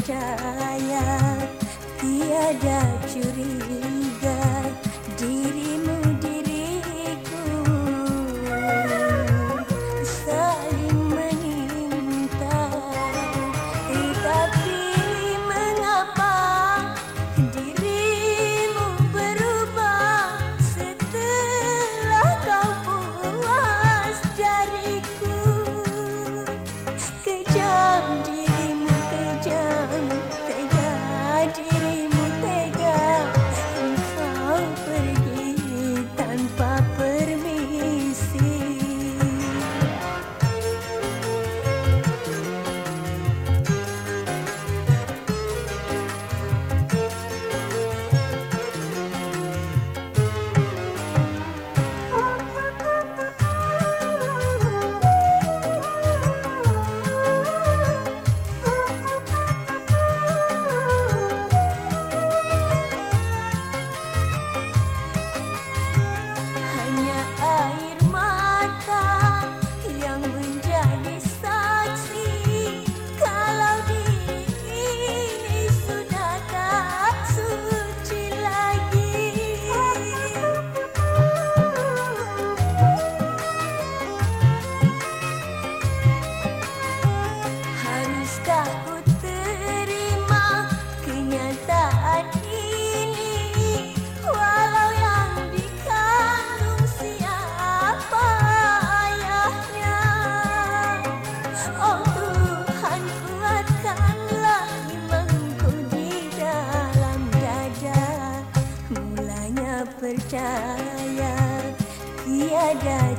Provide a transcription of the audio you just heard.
percaya, tiada curiga, dirimu diriku saling meminta. Tetapi mengapa dirimu berubah setelah kau puas dariku? Kejam dirimu, kejam, tega dirimu, tega. Engkau pergi tanpa permisi. Hanya air mata yang menjadi saksi kalau diri ini sudah tak suci lagi. Haruskah ku terima kenyataan ini, walau yang dikandung siapa ayahnya? Oh Tuhan, kuatkanlah imanku di dalam dada, mulanya percaya tiada